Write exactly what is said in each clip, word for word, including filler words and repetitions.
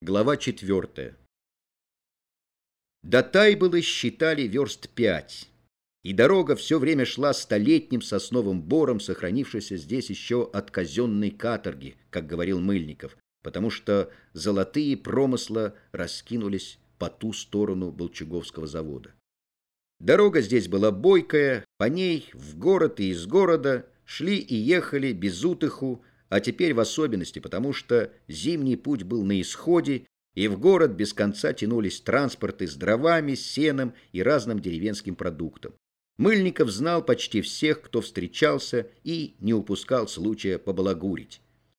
Глава четвертая. До Тайбылы считали верст пять, и дорога все время шла столетним сосновым бором, сохранившейся здесь еще от казенной каторги, как говорил Мыльников, потому что золотые промысла раскинулись по ту сторону Болчуговского завода. Дорога здесь была бойкая, по ней в город и из города шли и ехали без утыху, а теперь в особенности, потому что зимний путь был на исходе, и в город без конца тянулись транспорты с дровами, сеном и разным деревенским продуктом. Мыльников знал почти всех, кто встречался, и не упускал случая побалагурить.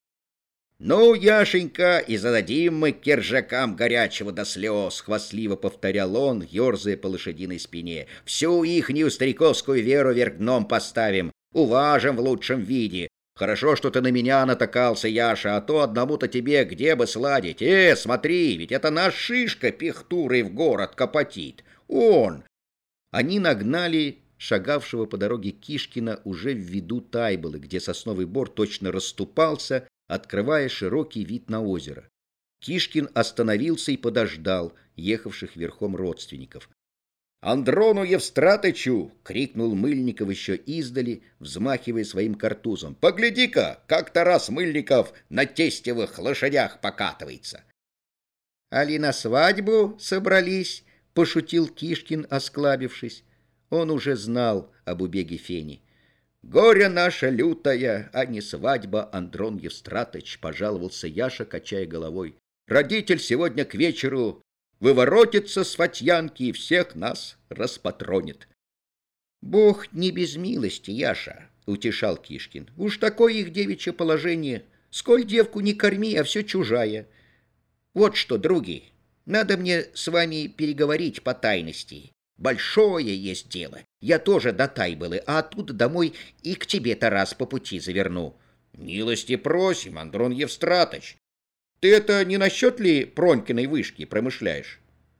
«Ну, Яшенька, и зададим мы кержакам горячего до слез», — хвастливо повторял он, ерзая по лошадиной спине. «Всю ихнюю стариковскую веру вверх дном поставим, уважим в лучшем виде. Хорошо, что ты на меня натакался, Яша, а то одному-то тебе где бы сладить. Э, смотри, ведь это наш Шишка пихтурой в город копотит. Он!» Они нагнали шагавшего по дороге Кишкина уже в виду Тайбылы, где сосновый бор точно расступался, открывая широкий вид на озеро. Кишкин остановился и подождал ехавших верхом родственников. «Андрону Евстратычу!» — крикнул Мыльников еще издали, взмахивая своим картузом. «Погляди-ка, как Тарас Мыльников на тестевых лошадях покатывается!» «Али на свадьбу собрались?» — пошутил Кишкин, осклабившись. Он уже знал об убеге Фени. «Горе наша лютая, а не свадьба, Андрон Евстратыч», — пожаловался Яша, качая головой. «Родитель сегодня к вечеру выворотится с Фатьянки и всех нас распатронит». «Бог не без милости, Яша», — утешал Кишкин. «Уж такое их девичье положение. Сколь девку не корми, а все чужая. Вот что, други, надо мне с вами переговорить по тайности. Большое есть дело. Я тоже до Тайбылы, а оттуда домой и к тебе-то раз по пути заверну». «Милости просим, Андрон Евстратыч. Ты это не насчет ли Пронькиной вышки промышляешь?»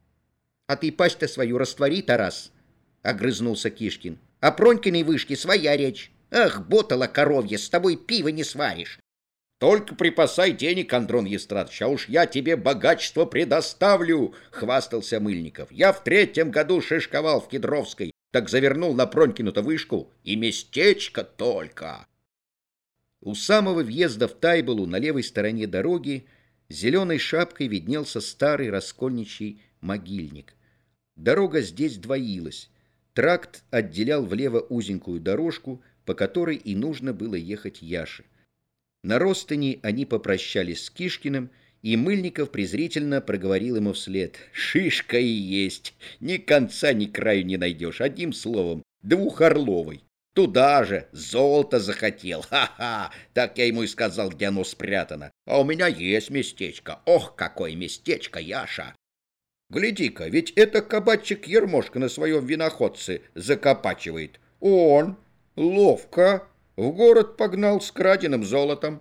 «А ты пасть-то свою раствори, Тарас», — огрызнулся Кишкин. «А Пронькиной вышки своя речь. Ах, ботала коровья, с тобой пиво не сваришь». «Только припасай денег, Андрон Евстратыч, а уж я тебе богатство предоставлю», — хвастался Мыльников. «Я в третьем году шишковал в Кедровской, так завернул на Пронькину-то вышку, и местечко только». У самого въезда в Тайбылу на левой стороне дороги зеленой шапкой виднелся старый раскольничий могильник. Дорога здесь двоилась. Тракт отделял влево узенькую дорожку, по которой и нужно было ехать Яше. На Ростыни они попрощались с Кишкиным, и Мыльников презрительно проговорил ему вслед: «Шишка и есть, ни конца, ни краю не найдешь, одним словом, двухорловый. Туда же золото захотел, ха-ха, так я ему и сказал, где оно спрятано. А у меня есть местечко, ох, какое местечко, Яша! Гляди-ка, ведь это кабачик Ермошка на своем виноходце закопачивает. Он ловко в город погнал с краденым золотом».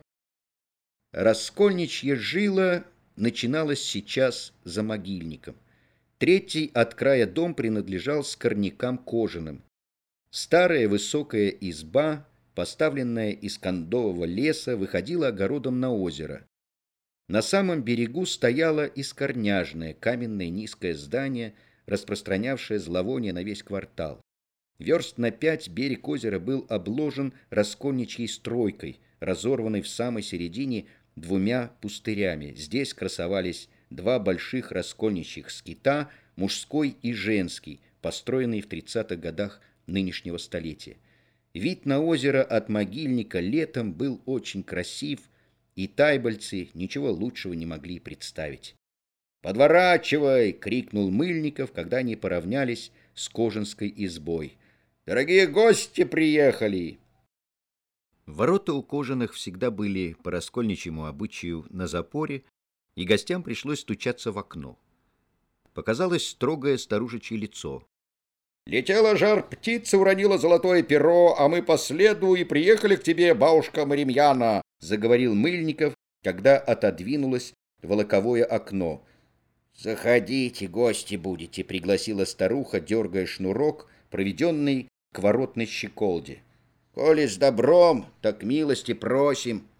Раскольничья жила начиналась сейчас за могильником. Третий от края дом принадлежал скорнякам Кожаным. Старая высокая изба, поставленная из кондового леса, выходила огородом на озеро. На самом берегу стояло искорняжное каменное низкое здание, распространявшее зловоние на весь квартал. Верст на пять берег озера был обложен раскольничьей стройкой, разорванной в самой середине двумя пустырями. Здесь красовались два больших раскольничьих скита, мужской и женский, построенные в тридцатых годах нынешнего столетия. Вид на озеро от могильника летом был очень красив, и тайбыльцы ничего лучшего не могли представить. «Подворачивай!» — крикнул Мыльников, когда они поравнялись с Кожинской избой. «Дорогие гости приехали!» Ворота у Кожаных всегда были по раскольничьему обычаю на запоре, и гостям пришлось стучаться в окно. Показалось строгое старушечье лицо. «Летела жар птица, уронила золотое перо, а мы по следу и приехали к тебе, бабушка Маримьяна», — заговорил Мыльников, когда отодвинулось волоковое окно. «Заходите, гости будете», — пригласила старуха, дергая шнурок, проведенный к воротной щеколде. «Коли с добром, так милости просим».